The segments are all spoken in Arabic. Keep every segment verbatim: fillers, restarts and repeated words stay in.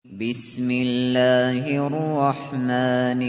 بسم الله الرحمن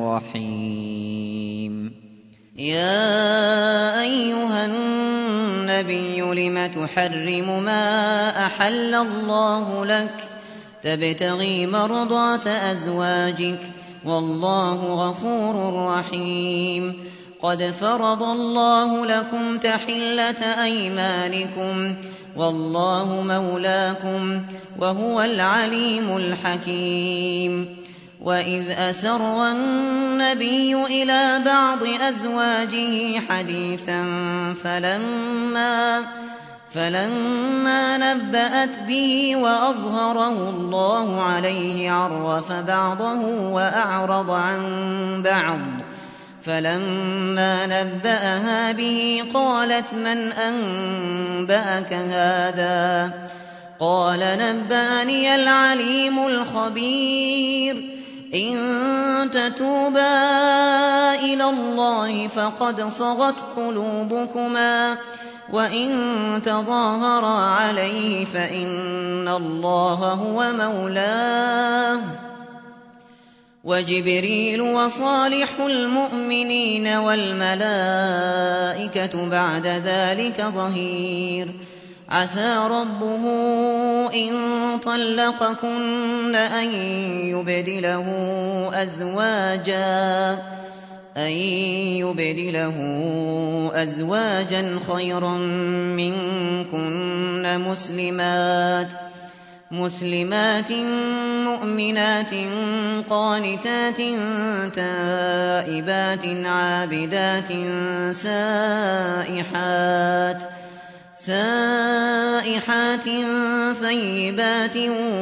الرحيم يا أيها النبي لم تحرم ما أحل الله لك تبتغي مرضات أزواجك والله غفور رحيم قد فرض الله لكم تحلة أيمانكم والله مولاكم وهو العليم الحكيم وإذ أسر النبي إلى بعض أزواجه حديثا فلما فلما نبأت به وأظهره الله عليه عرف بعضه وأعرض عن بعض فلما نبأها به قالت من أنبأك هذا قال نبأني العليم الخبير إن تتوبا إلى الله فقد صغت قلوبكما وإن تظاهرا عليه فإن الله هو مولاه وجبريل وصالح المؤمنين والملائكة بعد ذلك ظهير عسى ربه إن طلقكن أن يبدله أزواجا أن يبدله أزواجا خيرا منكن مسلمات مسلمات مؤمنات قانتات تائبات عابدات سائحات سائحات ثيبات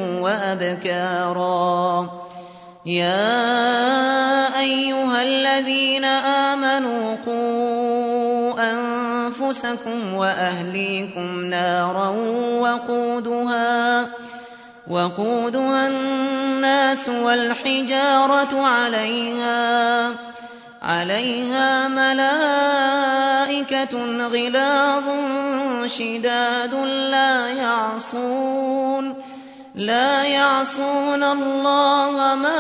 وأبكارا يا أيها الذين آمنوا قوا أنفسكم وأهليكم نارا وقودها وقودها الناس والحجارة عليها عليها ملائكة غلاظ شداد لا يعصون لا يعصون الله ما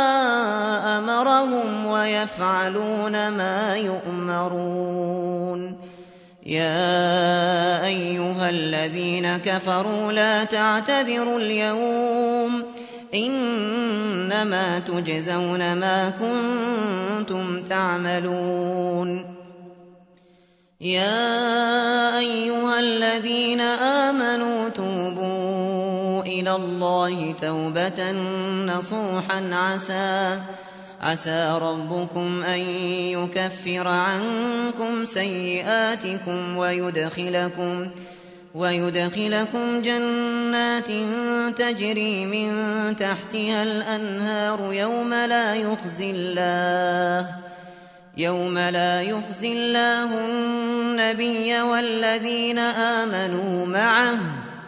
أمرهم ويفعلون ما يؤمرون يا أيها الذين كفروا لا تعتذروا اليوم إنما تجزون ما كنتم تعملون يا أيها الذين آمنوا توبوا إلى الله توبة نصوحا عسى عسى ربكم أن يكفر عنكم سيئاتكم ويدخلكم ويدخلكم جنات تجري من تحتها الأنهار يوم لا يخزي الله يوم لا يخزي الله النبي والذين آمنوا معه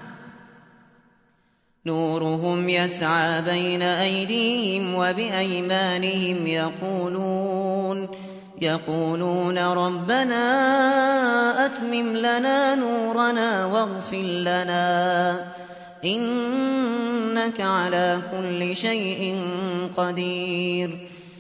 نورهم يسعى بين أيديهم وبأيمانهم يقولون يقولون ربنا أتمم لنا نورنا واغفر لنا إنك على كل شيء قدير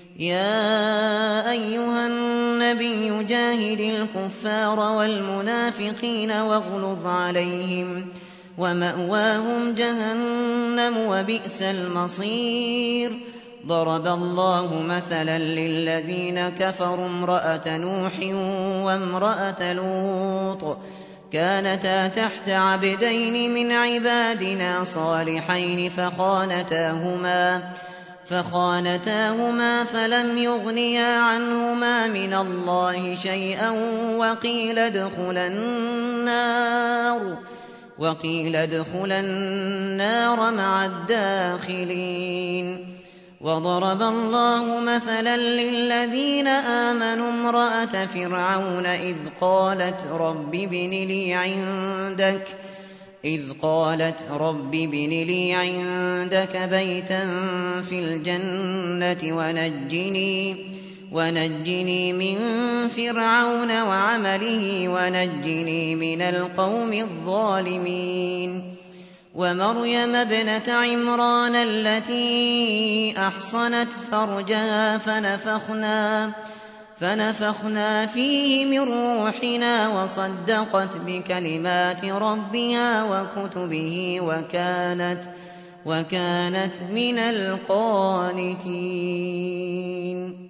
يا أيها النبي جاهد الكفار والمنافقين واغلظ عليهم ومأواهم جهنم وبئس المصير ضرب الله مثلا للذين كفروا امرأة نوح وامرأة لوط كانتا تحت عبدين من عبادنا صالحين فخانتاهما فخانتاهما فلم يغنيا عنهما من الله شيئا وقيل ادخلا النار وقيل ادخلا النار مع الداخلين وضرب الله مثلا للذين آمنوا امرأة فرعون إذ قالت رب ابن لي عندك إذ قالت رب ابن لي عندك بيتا في الجنة ونجني ونجني من فرعون وعمله ونجني من القوم الظالمين ومريم ابنة عمران التي أحصنت فرجها فنفخنا فنفخنا فيه من روحنا وصدقت بكلمات ربها وكتبه وكانت وكانت من القانتين.